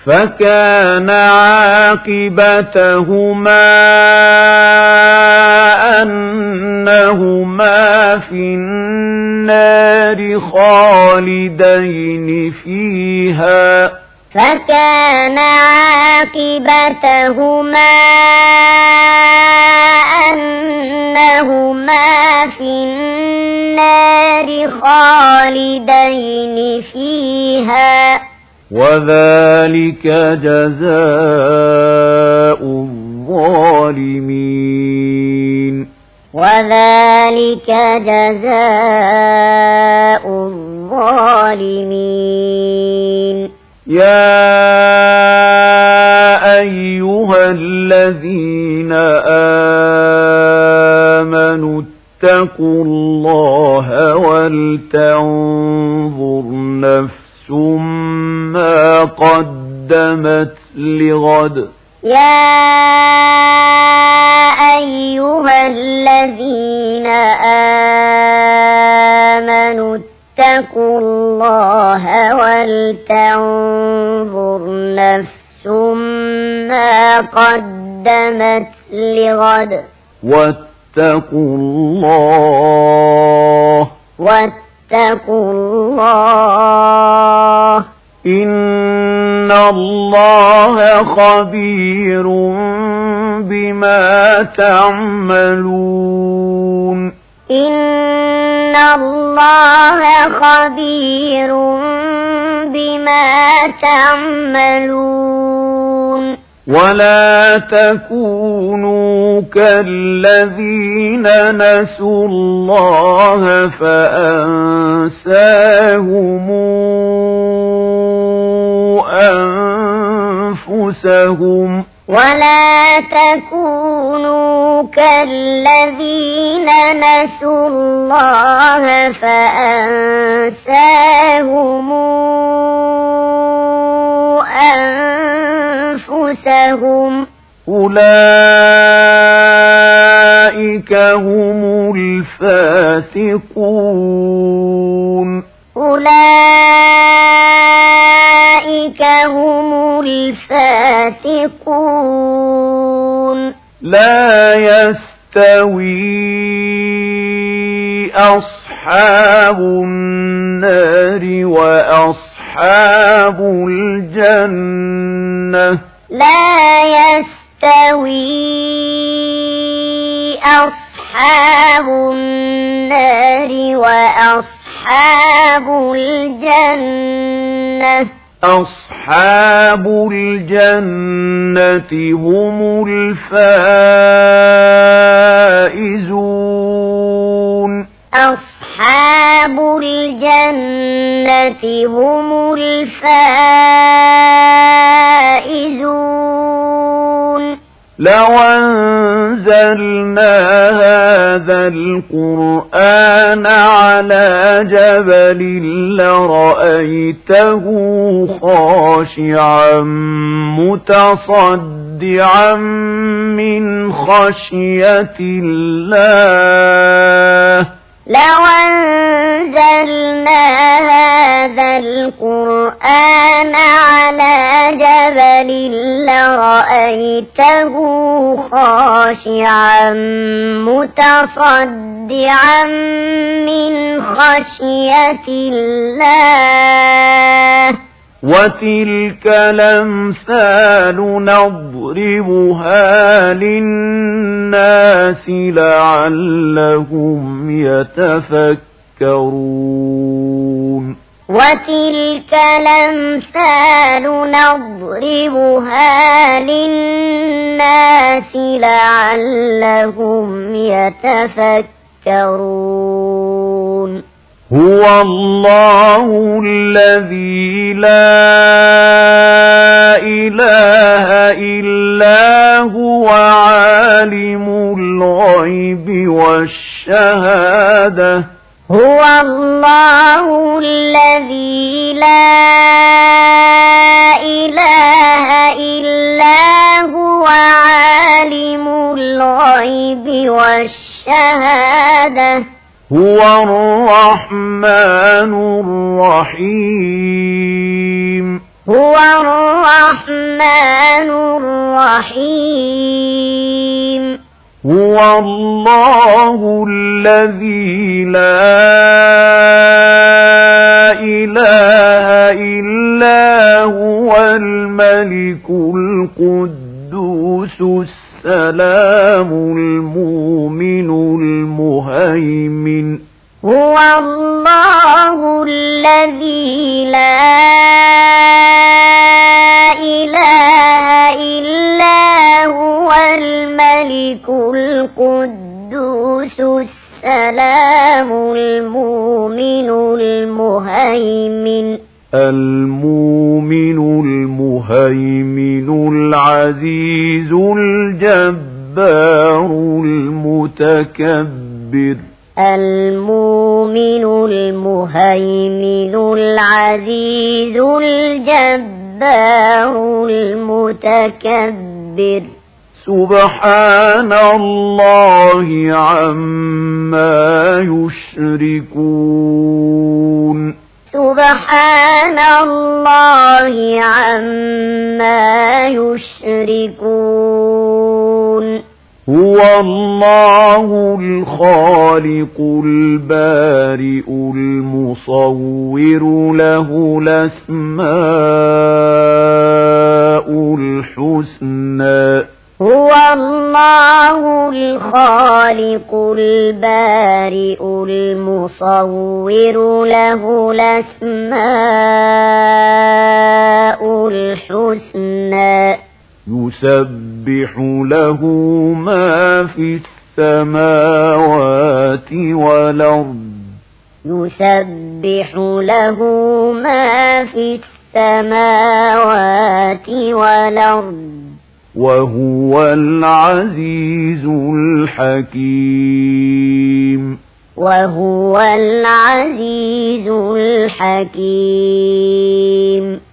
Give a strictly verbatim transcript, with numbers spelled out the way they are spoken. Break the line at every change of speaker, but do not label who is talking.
فكان عاقبتهما أنهما في النار خالدين فيها
فكان عاقبتهما أنهما في النار خالدين فيها
وذلك جزاء الظالمين
وذلك جزاء الظالمين
يا أيها الذين آمنوا اتقوا الله ولتنظر نفس ما قدمت لغد
يا أيها الذين آمنوا اتقوا الله ولتنظر نفس ما قدمت لغد
واتقوا الله
واتقوا الله
إن الله خبير بما تعملون
إن الله خبير بما تعملون
ولا تكونوا كالذين نسوا الله فأنساهم أنفسهم
ولا تكونوا كالذين نسوا الله فأنساهم أنفسهم
أولئك هم الفاسقون
أولئك هم الفاسقون
لا يستوي أصحاب النار وأصحاب الجنة
لا يستوي أصحاب النار وأصحاب الجنة
أصحاب الجنة هم الفائزون
أصحاب الجنة هم الفائزون
لو أنزلنا هذا القرآن على جبل لرأيته خاشعا متصدعا من خشية الله
لو أنزلنا هذا القرآن على جبل لرأيته خاشعا متصدعا من خشية الله
وتلك الأمثال نضربها للناس لعلهم يتفكرون
وتلك الأمثال نضربها للناس لعلهم يتفكرون
هو الله الذي لا إله إلا هو عالم الغيب والشهادة
هو الله الذي لا إله إلا هو عالم الغيب والشهادة
هو الرحمن الرحيم
هو الرحمن الرحيم
هو الله الذي لا إله إلا هو الملك القدوس السلام المؤمن المهيمن
هو الله الذي لا إله إلا هو الملك القدوس السلام المؤمن المهيمن
المؤمن المهيمن العزيز الجبار المتكبر
المؤمن المهيمن العزيز الجبار المتكبر
سبحان الله عما يشركون
سبحان الله عما يشركون
هو الله الخالق البارئ المصور له الأسماء الحسنى
هو الله الخالق البارئ المصور له الأسماء الحسنى
يسبح له ما في السماوات والأرض
يسبح له ما في السماوات والأرض
وهو العزيز الحكيم
وهو العزيز الحكيم